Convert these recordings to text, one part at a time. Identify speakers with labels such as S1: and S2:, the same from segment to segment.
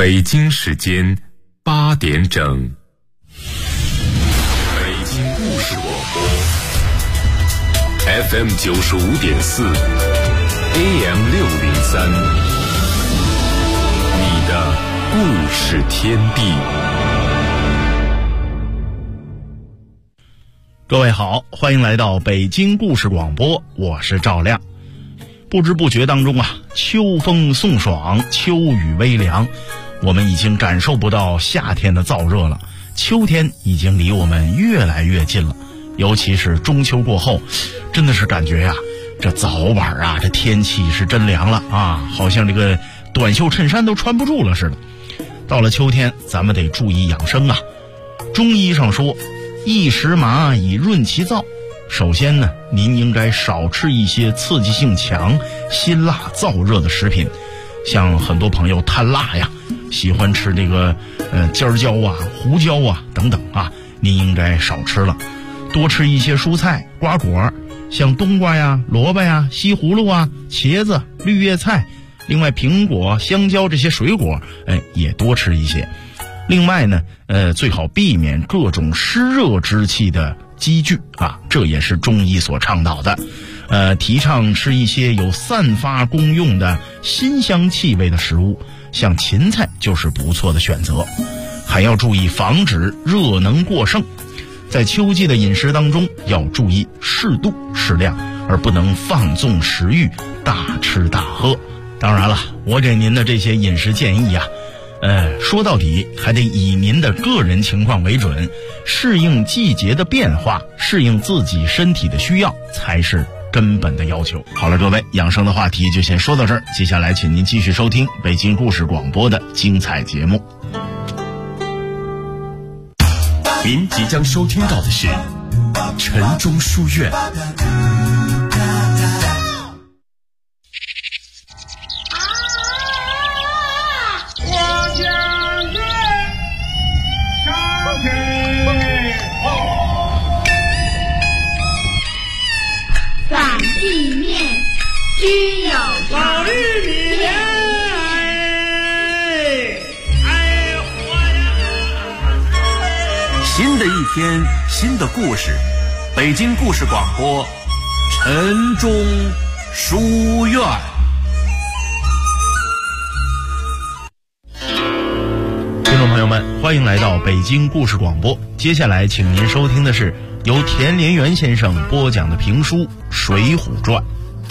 S1: 北京时间8点整，北京故事广播 FM 95.4 AM 603，你的故事天地。
S2: 各位好，欢迎来到北京故事广播，我是赵亮。不知不觉当中啊，秋风送爽，秋雨微凉，我们已经感受不到夏天的燥热了，秋天已经离我们越来越近了。尤其是中秋过后，真的是感觉呀，这早晚啊，这天气是真凉了啊，好像这个短袖衬衫都穿不住了似的。到了秋天，咱们得注意养生啊。中医上说，一时麻以润其燥。首先呢，您应该少吃一些刺激性强、辛辣燥热的食品，像很多朋友贪辣呀，喜欢吃这个尖椒啊、胡椒啊等等啊，您应该少吃了，多吃一些蔬菜、瓜果，像冬瓜呀、萝卜呀、西葫芦啊、茄子、绿叶菜，另外苹果、香蕉这些水果，也多吃一些。另外呢，最好避免各种湿热之气的积聚啊，这也是中医所倡导的。提倡吃一些有散发功用的辛香气味的食物，像芹菜就是不错的选择。还要注意防止热能过盛，在秋季的饮食当中要注意适度适量，而不能放纵食欲，大吃大喝。当然了，我给您的这些饮食建议啊，说到底还得以您的个人情况为准，适应季节的变化，适应自己身体的需要才是根本的要求。好了，各位，养生的话题就先说到这儿，接下来请您继续收听北京故事广播的精彩节目。
S1: 您即将收听到的是晨钟书院。
S3: 居有
S4: 老玉米，
S5: 新的一天，新的故事，北京故事广播，晨钟书院。
S2: 听众朋友们，欢迎来到北京故事广播。接下来请您收听的是由田连元先生播讲的评书《水浒传》。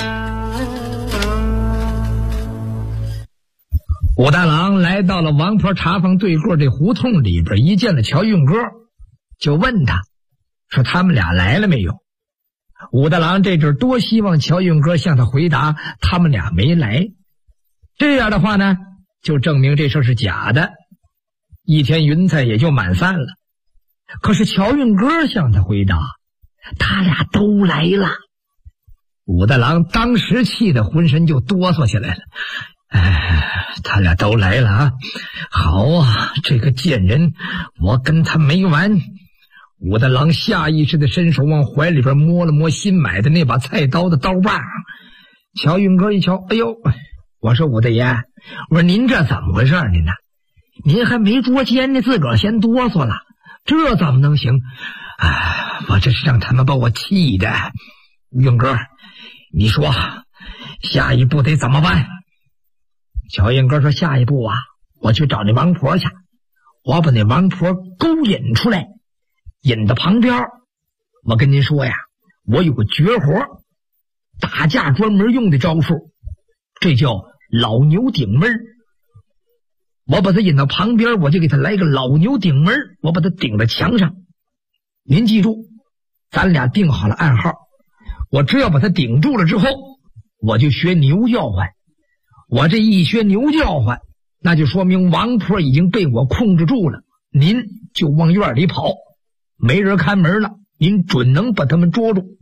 S6: 武大郎来到了王婆茶坊对过这胡同里边，一见了乔运哥，就问他说他们俩来了没有。武大郎这阵多希望乔运哥向他回答他们俩没来，这样的话呢，就证明这事是假的，一天云彩也就满散了。可是乔运哥向他回答他俩都来了，武大郎当时气得浑身就哆嗦起来了。他俩都来了啊！好啊，这个贱人，我跟他没完！武大郎下意识地伸手往怀里边摸了摸新买的那把菜刀的刀把。乔运哥一瞧，哎呦，我说武大爷，我说您这怎么回事您呢？您还没捉奸呢，自个儿先哆嗦了，这怎么能行？我这是让他们把我气的。运哥，你说下一步得怎么办？乔英哥说，下一步啊，我去找那王婆去，我把那王婆勾引出来，引到旁边。我跟您说呀，我有个绝活，打架专门用的招数，这叫老牛顶门。我把他引到旁边，我就给他来个老牛顶门，我把他顶在墙上。您记住，咱俩定好了暗号，我只要把他顶住了之后，我就学牛叫唤。我这一学牛叫唤，那就说明王婆已经被我控制住了，您就往院里跑，没人看门了，您准能把他们捉住。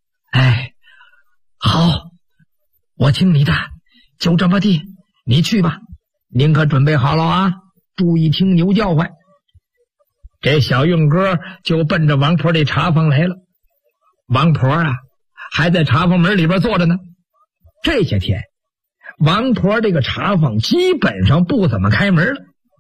S6: 好，我听你的，就这么地，你去吧。您可准备好了啊，注意听牛叫唤。这小运哥就奔着王婆这茶坊来了。王婆啊，还在茶坊门里边坐着呢。这些天王婆这个茶坊基本上不怎么开门了，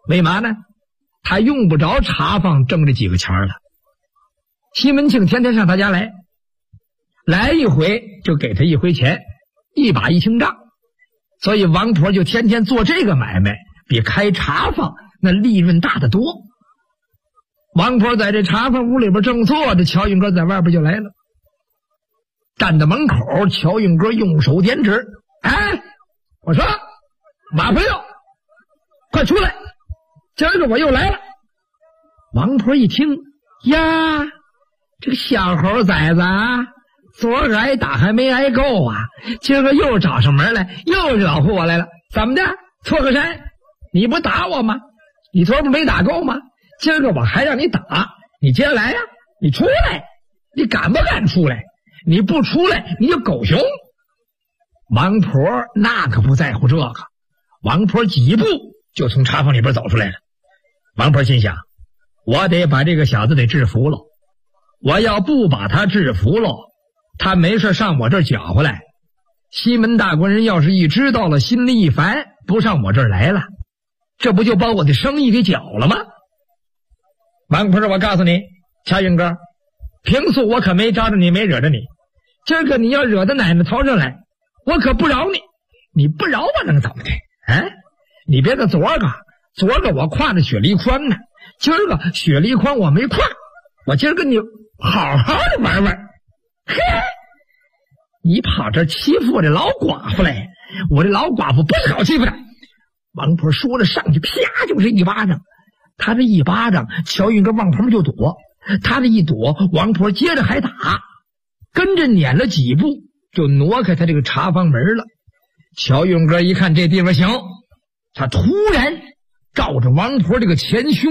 S6: 为嘛呢？他用不着茶坊挣这几个钱了。西门庆天天上他家来一回就给他一回钱，一把一清账。所以王婆就天天做这个买卖，比开茶坊那利润大得多。王婆在这茶坊屋里边正坐着，乔运哥在外边就来了，站在门口。乔运哥用手点指：“哎，我说马朋友，快出来，今儿个我又来了。”王婆一听，呀，这个小猴崽子啊，昨儿个挨打还没挨够啊，今儿个又找上门来，又惹祸我来了。怎么的，错个山？你不打我吗？你昨儿不没打够吗？今儿个我还让你打，你接下来呀，你出来，你敢不敢出来？你不出来你就狗熊。王婆那可不在乎这个，王婆几步就从茶坊里边走出来了。王婆心想，我得把这个小子给制服了，我要不把他制服了，他没事上我这儿搅和来，西门大官人要是一知道了，心里一烦，不上我这儿来了，这不就把我的生意给搅了吗？王婆说，我告诉你，乔运哥，平素我可没招着你，没惹着你，今儿个你要惹到奶奶头上来，我可不饶你。你不饶我能怎么的？你别看昨儿个我挎着雪梨筐呢，今儿个雪梨筐我没挎，我今儿跟你好好的玩玩。嘿，你跑这欺负我这老寡妇来，我这老寡妇不是好欺负的。王婆说了，上去啪就是一巴掌。他这一巴掌，乔运哥往旁边就躲，他这一躲，王婆接着还打，跟着撵了几步就挪开他这个茶坊门了。乔运哥一看这地方行，他突然照着王婆这个前胸，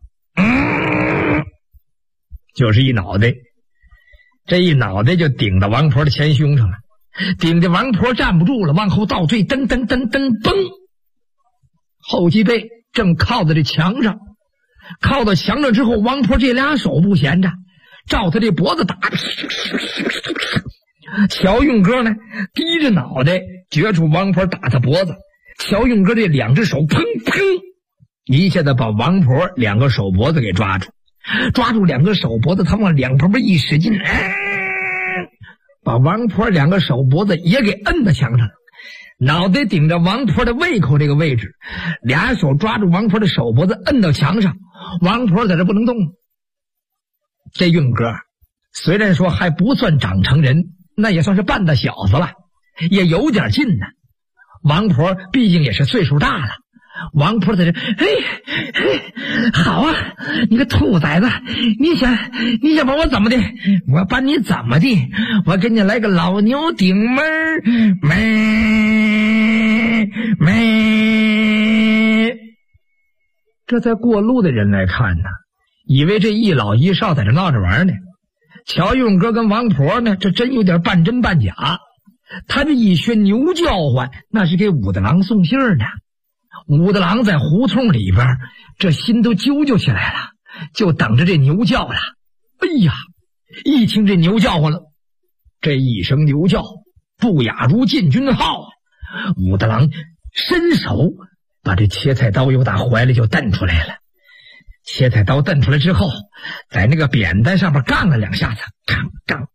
S6: 就是一脑袋，这一脑袋就顶到王婆的前胸上了，顶着王婆站不住了，往后倒退，噔噔噔噔噔，后脊背正靠在这墙上，靠到墙上之后，王婆这俩手不闲着，照他这脖子打。乔运哥呢，低着脑袋觉出王婆打他脖子，乔运哥这两只手砰砰一下子把王婆两个手脖子给抓住两个手脖子，他往两旁边一使劲，把王婆两个手脖子也给摁在墙上了。脑袋顶着王婆的胃口这个位置，俩手抓住王婆的手脖子摁到墙上，王婆在这不能动。这运哥虽然说还不算长成人，那也算是半大小子了，也有点劲呢。王婆毕竟也是岁数大了，王婆在这，好啊，你个兔崽子，你想把我怎么的？我把你怎么的？我给你来个老牛顶门没。这在过路的人来看呢，以为这一老一少在这闹着玩呢。乔运哥跟王婆呢，这真有点半真半假。他这一学牛叫唤，那是给武大郎送信儿呢。武大郎在胡同里边，这心都揪揪起来了，就等着这牛叫了。哎呀，一听这牛叫唤了，这一声牛叫不亚如禁军号啊！武大郎伸手把这切菜刀又打怀里就蹬出来了。切菜刀蹬出来之后，在那个扁担上面杠了两下子，杠，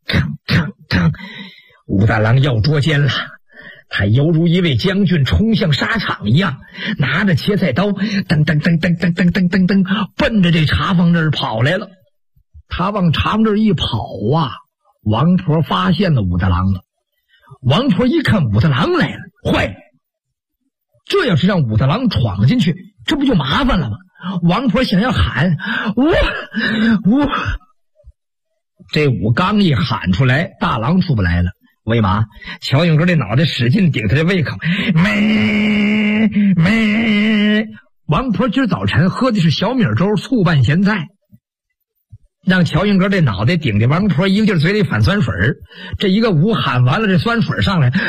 S6: 武大郎要捉奸了。他犹如一位将军冲向沙场一样，拿着切菜刀噔奔着这茶坊这儿跑来了。他往茶坊这儿一跑啊，王婆发现了武大郎了。王婆一看武大郎来了，坏了，这要是让武大郎闯进去，这不就麻烦了吗？王婆想要喊我，这武刚一喊出来，大郎出不来了。为嘛？乔运哥这脑袋使劲顶他这胃口，没。王婆今儿早晨喝的是小米粥醋拌咸菜，让乔运哥这脑袋顶着王婆一个劲儿嘴里反酸水，这一个武喊完了，这酸水上来，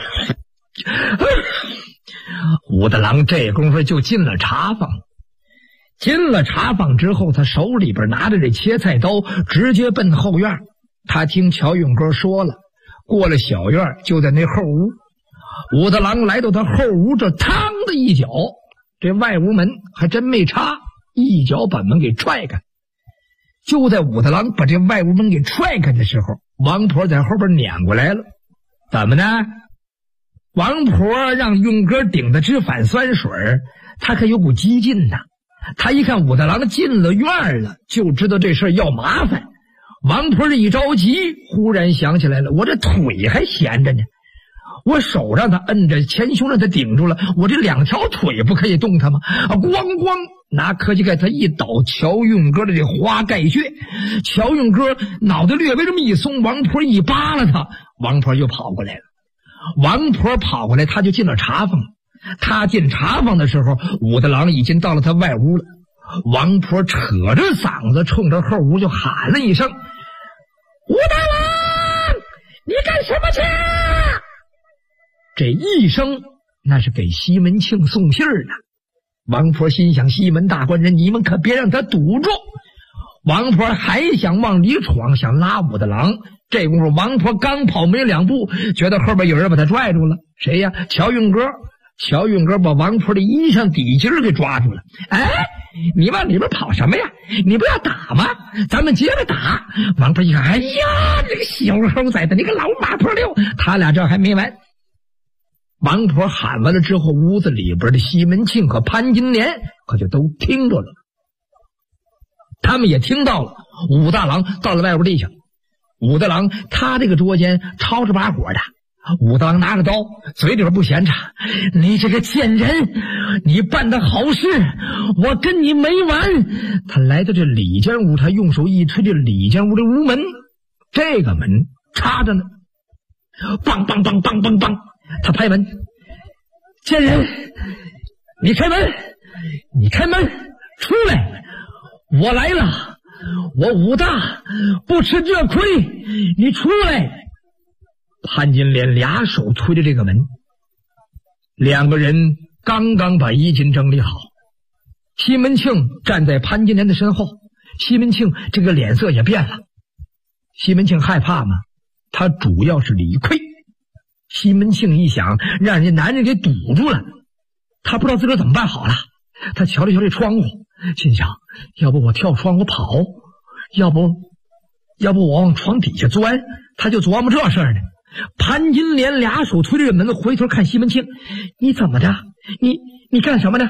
S6: 武大郎这功夫就进了茶坊。进了茶坊之后，他手里边拿着这切菜刀，直接奔后院。他听乔运哥说了，过了小院就在那后屋。武大郎来到他后屋，这嘡的一脚这外屋门还真没插，一脚把门给踹开。就在武大郎把这外屋门给踹开的时候，王婆在后边撵过来了。怎么呢？王婆让运哥顶的直反酸水，他可有股激劲呐。他一看武大郎进了院了，就知道这事要麻烦。王婆这一着急，忽然想起来了，我这腿还闲着呢，我手让他摁着，前胸让他顶住了，我这两条腿不可以动他吗？咣咣拿科技盖他一倒乔运哥的这花盖穴，乔运哥脑袋略微这么一松，王婆一扒拉他，王婆就跑过来了。王婆跑过来，他就进了茶房。他进茶房的时候，武大郎已经到了他外屋了。王婆扯着嗓子冲着后屋就喊了一声：武大郎，你干什么去？这一声那是给西门庆送信儿呢。王婆心想，西门大官人，你们可别让他堵住。王婆还想往里闯，想拉武大郎。这功夫王婆刚跑没两步，觉得后边有人把他拽住了。谁呀？乔运哥。乔运哥把王婆的衣裳底襟给抓住了。哎，你往里边跑什么呀？你不要打吗？咱们接着打。王婆一看，哎呀，这个小猴崽子，你个老马婆溜！他俩这还没完。王婆喊完了之后，屋子里边的西门庆和潘金莲可就都听着了。他们也听到了武大郎到了外屋地下。武大郎他这个捉奸吵着把火的。武大郎拿个刀，嘴里边不闲插：你这个贱人，你办的好事，我跟你没完！他来到这里间屋，他用手一推这里间屋的屋门，这个门插着呢，梆梆梆梆梆梆，他拍门：贱人，你开门，你开门，出来！我来了，我武大不吃这亏，你出来！潘金莲俩手推着这个门，两个人刚刚把衣襟整理好。西门庆站在潘金莲的身后，西门庆这个脸色也变了。西门庆害怕吗？他主要是理亏。西门庆一想，让人家男人给堵住了，他不知道自个儿怎么办好了。他瞧了瞧这窗户，心想：要不我跳窗户跑，要不我往床底下钻。他就琢磨这事儿呢。潘金莲俩手推着门，回头看西门庆：你怎么的？你干什么呢？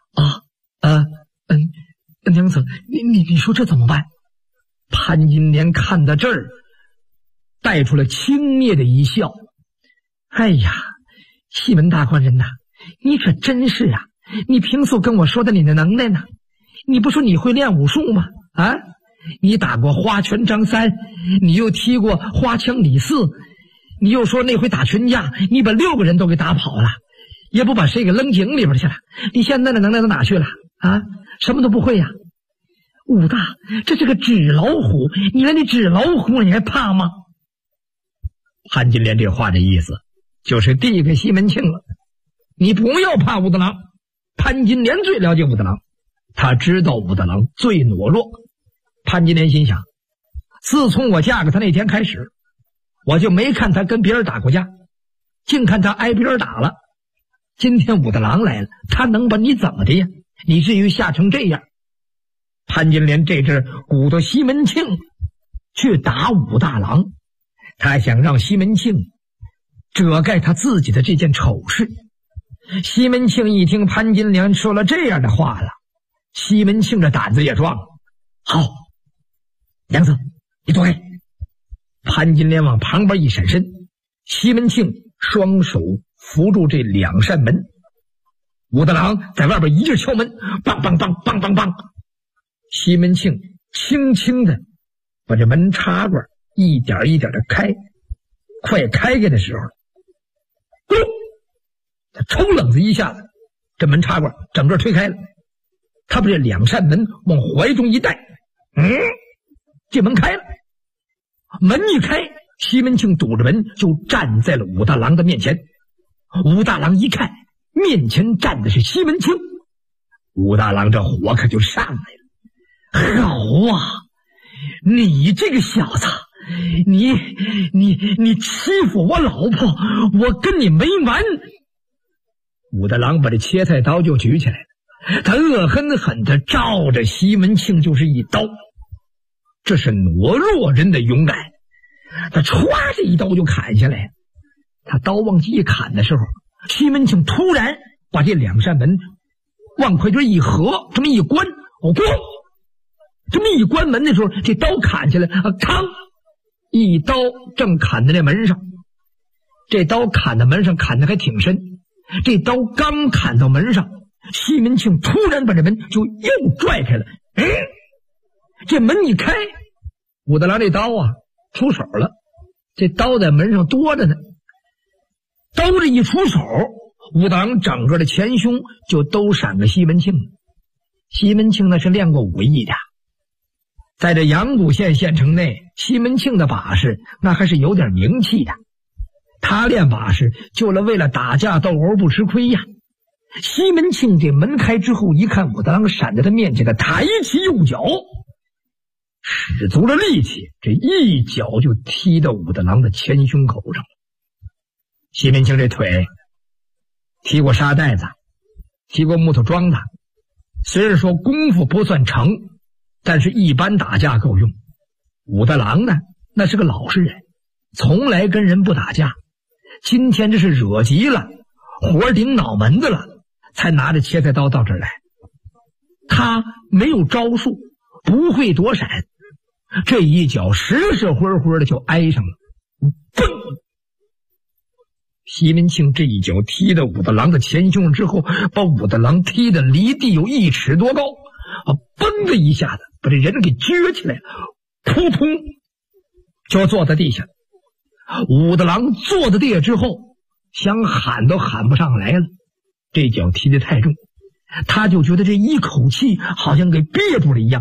S6: 娘子，你说这怎么办？潘金莲看到这儿，带出了轻蔑的一笑：哎呀，西门大官人呐，你可真是啊！你平素跟我说的你的能耐呢？你不说你会练武术吗？啊，你打过花拳张三，你又踢过花枪李四，你又说那回打群架，你把6个人都给打跑了，也不把谁给扔井里边去了。你现在的能耐到哪去了？啊，什么都不会呀！武大，这是个纸老虎，你连你纸老虎你还怕吗？潘金莲这话的意思就是递给西门庆了，你不要怕武大郎。潘金莲最了解武大郎，他知道武大郎最懦弱。潘金莲心想，自从我嫁给他那天开始，我就没看他跟别人打过架，净看他挨别人打了。今天武大郎来了，他能把你怎么的呀？你至于吓成这样？潘金莲这阵鼓捣西门庆去打武大郎，他想让西门庆遮盖他自己的这件丑事。西门庆一听潘金莲说了这样的话了，西门庆的胆子也壮。好，娘子，你躲开。潘金莲往旁边一闪身，西门庆双手扶住这2扇门，武大郎在外边一劲敲门，梆梆梆梆梆梆。西门庆轻轻的把这门插管一点一点的开，快开开的时候，咕噜，他抽冷子一下子，这门插管整个推开了。他把这2扇门往怀中一带，这门开了。门一开，西门庆堵着门就站在了武大郎的面前。武大郎一看面前站的是西门庆，武大郎这火可就上来了。好啊，你这个小子，你欺负我老婆，我跟你没完。武大郎把这切菜刀就举起来了。 他恶狠狠地照着西门庆就是一刀。这是懦弱人的勇敢，他歘这一刀就砍下来。他刀往起一砍的时候，西门庆突然把这两扇门往回这一合，这么一关，咣，这么一关门的时候，这刀砍下来，嘡，一刀正砍在这门上。这刀砍在门上，砍得还挺深。这刀刚砍到门上，西门庆突然把这门就又拽开了。这门一开，武大郎这刀啊出手了，这刀在门上多着呢。刀这一出手，武大郎整个的前胸就都闪个西门庆。西门庆那是练过武艺的，在这阳谷县县城内，西门庆的把式那还是有点名气的。他练把式就为了打架斗殴不吃亏呀。西门庆这门开之后，一看武大郎闪在他面前，他抬起右脚，使足了力气，这一脚就踢到武大郎的前胸口上了。西门庆这腿踢过沙袋子，踢过木头桩子，虽然说功夫不算成，但是一般打架够用。武大郎呢，那是个老实人，从来跟人不打架，今天这是惹急了，火顶脑门子了，才拿着切菜刀到这儿来。他没有招数，不会躲闪，这一脚实实灰灰的就挨上了。嘣！西门庆这一脚踢到武大郎的前胸之后，把武大郎踢得离地有1尺多高，嘣的一下子把这人给撅起来了，扑通就坐在地下。武大郎坐在地下之后，想喊都喊不上来了，这脚踢得太重，他就觉得这一口气好像给憋住了一样。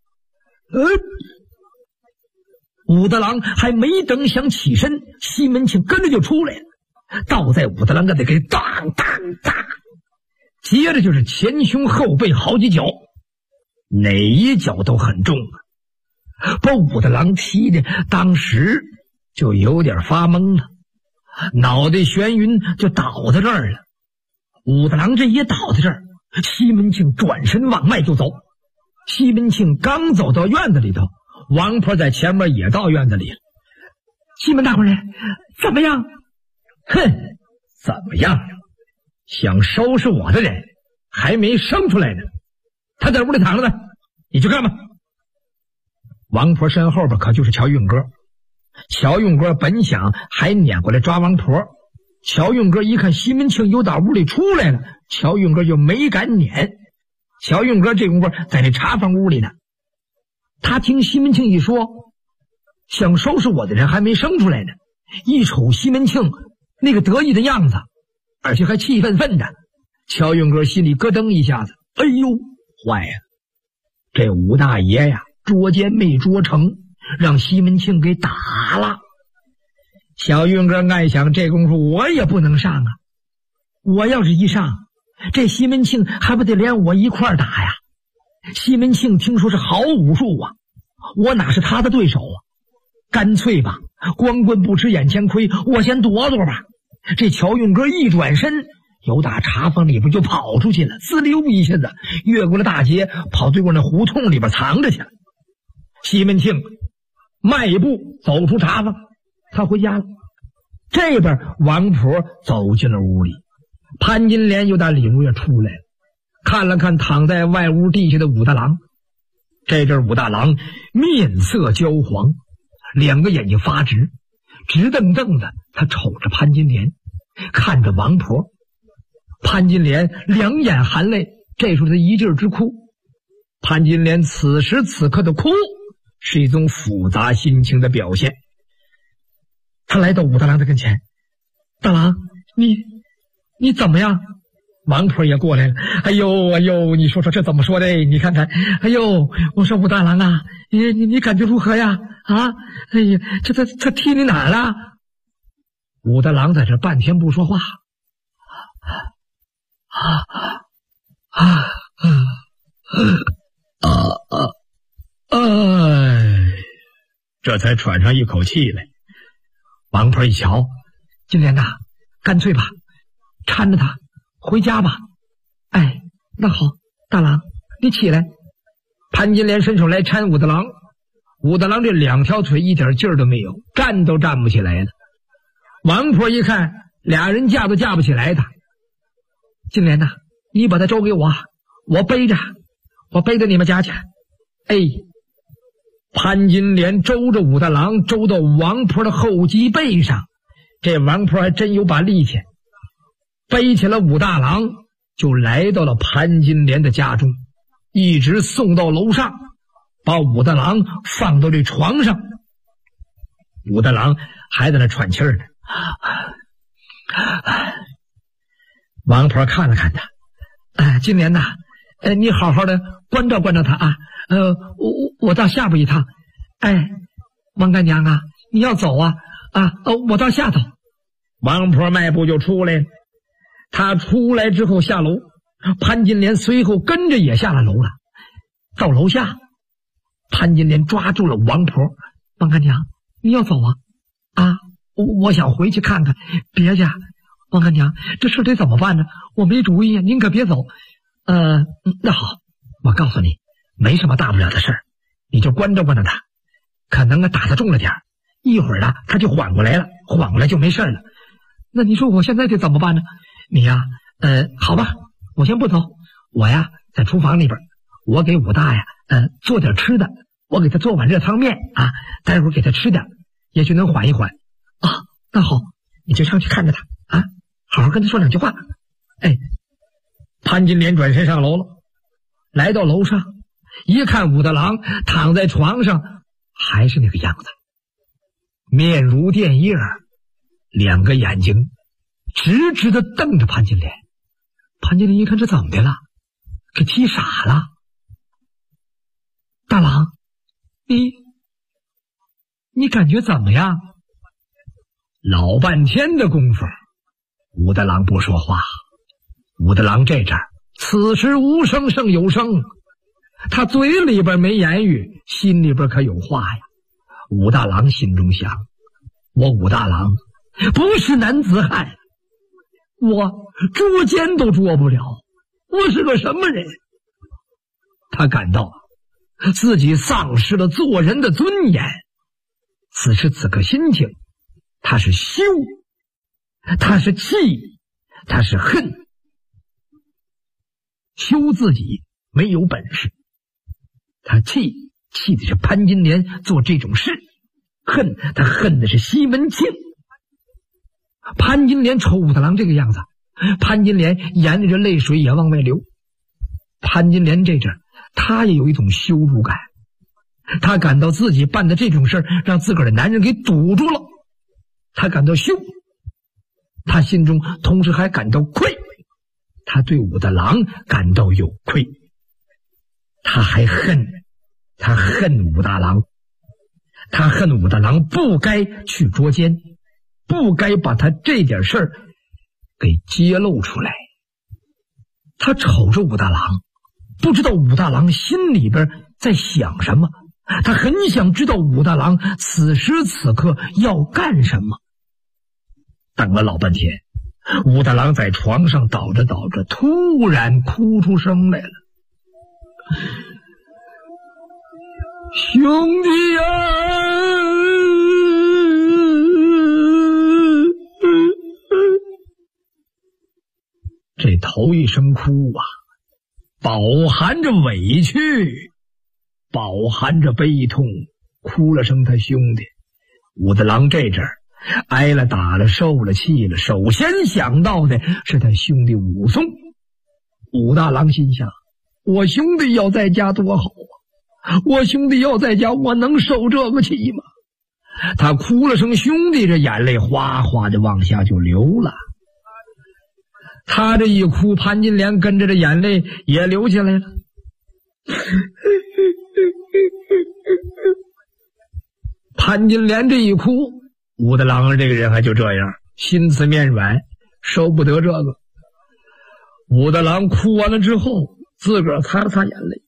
S6: 武大郎还没等想起身，西门庆跟着就出来了，倒在武大郎跟那给当当当，接着就是前胸后背好几脚，哪一脚都很重啊，把武大郎踢的当时就有点发懵了，脑袋眩晕就倒在这儿了。武大郎这一倒在这儿，西门庆转身往外就走。西门庆刚走到院子里头，王婆在前面也到院子里了。西门大官人，怎么样？哼，怎么样？想收拾我的人还没生出来呢，他在屋里躺着呢，你去看吧。王婆身后边可就是乔运哥。乔运哥本想还撵过来抓王婆，乔运哥一看西门庆又到屋里出来了，乔运哥就没敢撵。乔运哥这功夫在那茶房屋里呢，他听西门庆一说想收拾我的人还没生出来呢，一瞅西门庆那个得意的样子，而且还气愤愤的，乔运哥心里咯噔一下子，哎呦，坏了，这武大爷呀捉奸没捉成，让西门庆给打了。小运哥暗想，这功夫我也不能上啊，我要是一上，这西门庆还不得连我一块打呀。西门庆听说是好武术啊，我哪是他的对手啊，干脆吧，光棍不吃眼前亏，我先躲躲吧。这乔运哥一转身，由打茶房里边就跑出去了，滋溜一下子越过了大街，跑对过那胡同里边藏着去了。西门庆迈一步走出茶房，他回家了。这边王婆走进了屋里，潘金莲又打里屋也出来了，看了看躺在外屋地下的武大郎。这阵武大郎面色焦黄，两个眼睛发直，直瞪瞪的，他瞅着潘金莲，看着王婆。潘金莲两眼含泪，这时候他一劲儿直哭。潘金莲此时此刻的哭是一种复杂心情的表现。他来到武大郎的跟前，大郎，你怎么样？王婆也过来了。哎呦，你说这怎么说的？你看看，哎呦，我说武大郎啊，你感觉如何呀？啊，哎呀，这踢你哪儿了？武大郎在这半天不说话。这才喘上一口气来。王婆一瞧，金莲呐，干脆吧，搀着他回家吧。哎，那好， 大郎，你起来。潘金莲伸手来搀武大郎，武大郎这2条腿一点劲儿都没有，站都站不起来了。王婆一看俩人架都架不起来他，金莲呐，你把他周给我，我背到你们家去。哎，潘金莲周着武大郎周到王婆的后脊背上，这王婆还真有把力气，背起了武大郎就来到了潘金莲的家中，一直送到楼上，把武大郎放到这床上。武大郎还在那喘气儿呢。王婆看了看他，金莲呐，你好好的关照关照他啊。我到下边一趟。哎，王干娘啊，你要走啊？我到下头。王婆迈步就出来了。他出来之后下楼，潘金莲随后跟着也下了楼了。到楼下，潘金莲抓住了王婆，王干娘，你要走啊？我想回去看看。别去，王干娘，这事得怎么办呢？我没主意呀，您可别走。那好，我告诉你，没什么大不了的事儿，你就关照关照他，可能打他重了点，一会儿呢他就缓过来了，缓过来就没事了。那你说我现在得怎么办呢？你呀，好吧，我先不走，我呀在厨房里边，我给武大呀做点吃的，我给他做碗热汤面啊，待会儿给他吃点，也许能缓一缓啊。那好，你就上去看着他啊，好好跟他说2句话。哎，潘金莲转身上楼了，来到楼上一看，武大郎躺在床上，还是那个样子，面如电叶，2个眼睛直直的瞪着潘金莲。潘金莲一看，这怎么的了？给踢傻了。大郎，你感觉怎么样？老半天的功夫，武大郎不说话。武大郎这阵此时无声胜有声，他嘴里边没言语，心里边可有话呀。武大郎心中想，我武大郎不是男子汉，我捉奸都捉不了，我是个什么人？他感到自己丧失了做人的尊严。此时此刻心情，他是羞，他是气，他是恨。羞自己没有本事，他气的是潘金莲做这种事，他恨的是西门庆。潘金莲瞅武大郎这个样子，潘金莲眼里的泪水也往外流。潘金莲这阵他也有一种羞辱感，他感到自己办的这种事让自个儿的男人给堵住了，他感到羞，他心中同时还感到愧，他对武大郎感到有愧，他恨武大郎，他恨武大郎不该去捉奸，不该把他这点事儿给揭露出来。他瞅着武大郎，不知道武大郎心里边在想什么，他很想知道武大郎此时此刻要干什么。等了老半天，武大郎在床上倒着倒着，突然哭出声来了。兄弟呀，这头一声哭啊，饱含着委屈，饱含着悲痛，哭了声他兄弟。武大郎这阵儿挨了打了受了气了，首先想到的是他兄弟武松。武大郎心想，我兄弟要在家多好啊，我兄弟要在家，我能受这个气吗？他哭了声兄弟，这眼泪哗哗的往下就流了。他这一哭，潘金莲跟着这眼泪也流下来了。潘金莲这一哭，武大郎这个人还就这样，心慈面软，受不得这个。武大郎哭完了之后，自个儿擦了擦眼泪。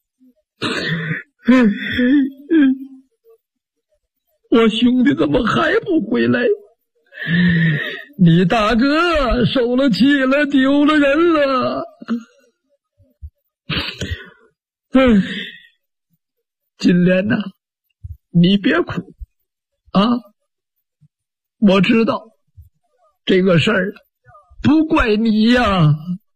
S6: 我兄弟怎么还不回来？你大哥受了气了，丢了人了。 金莲呐，你别哭啊！我知道这个事儿不怪你呀，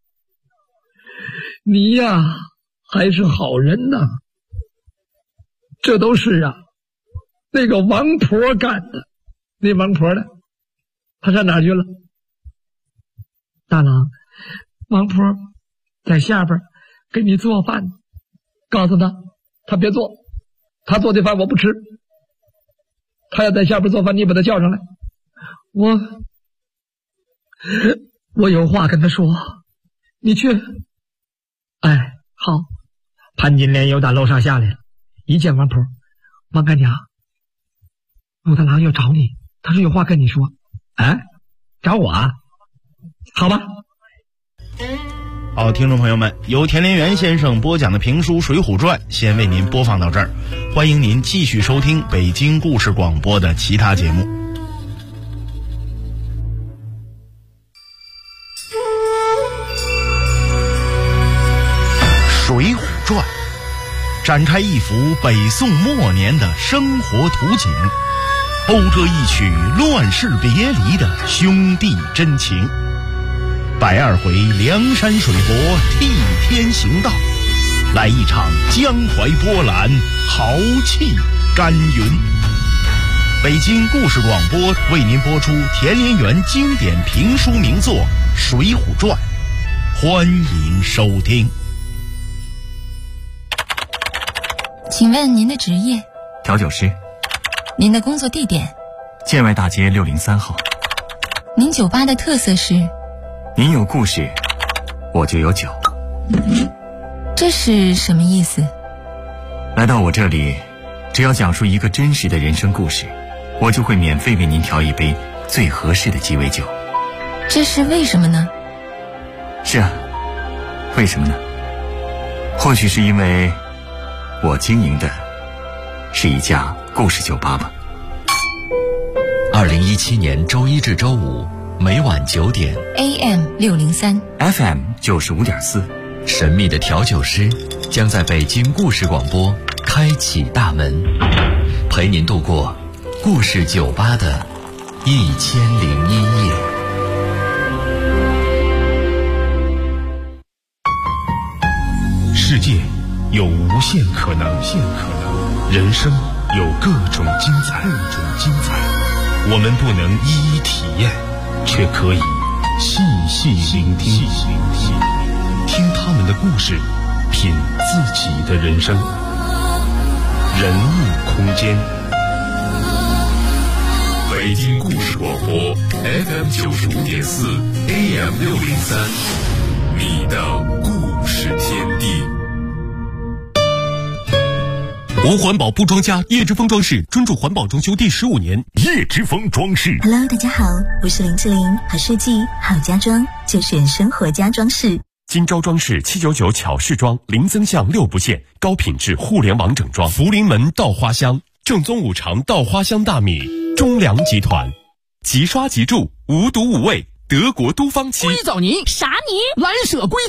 S6: 你呀还是好人呐。这都是那个王婆干的。那王婆呢？她上哪去了？大郎，王婆在下边给你做饭，告诉她别做，她做的饭我不吃。她要在下边做饭，你把她叫上来，我有话跟她说，你去。哎，好。潘金莲又打楼上下来了，一见王婆，王干娘，武大郎要找你，他说有话跟你说。哎，找我啊？好吧。
S2: 好，听众朋友们，由田连元先生播讲的评书《水浒传》先为您播放到这儿，欢迎您继续收听北京故事广播的其他节目。《水浒传》展开一幅北宋末年的生活图景，讴歌一曲乱世别离的兄弟真情。120回梁山水泊替天行道，来一场江淮波澜，豪气干云。北京故事广播为您播出田连元经典评书名作《水浒传》，欢迎收听。
S3: 请问您的职业？
S4: 调酒师。
S3: 您的工作地点？
S4: 建外大街603号。
S3: 您酒吧的特色是？
S4: 您有故事，我就有酒。
S3: 这是什么意思？
S4: 来到我这里，只要讲述一个真实的人生故事，我就会免费为您调一杯最合适的鸡尾酒。
S3: 这是为什么呢？
S4: 是啊，为什么呢？或许是因为我经营的是一家故事酒吧吧。
S1: 2017年周一至周五每晚9点
S3: AM 603
S4: FM 95.4，
S1: 神秘的调酒师将在北京故事广播开启大门，陪您度过故事酒吧的1001夜。世界有无限可能，人生有各种精彩。我们不能一一体验，却可以细细聆听，听他们的故事，品自己的人生。人物空间，北京故事广播 FM 95.4 AM 603，你的故事天地。
S7: 无环保不装家，叶之峰装饰专注环保装修第15年。
S1: 叶之峰装饰
S8: Hello， 大家好，我是林志玲，好设计好家装就选生活家装饰。
S7: 金招装饰799巧饰装，零增项6不限，高品质互联网整装。福临门稻花香，正宗五常稻花香大米。中粮集团，即刷即住，无毒无味，德国都方漆。
S9: 硅藻泥、啥泥？蓝舍硅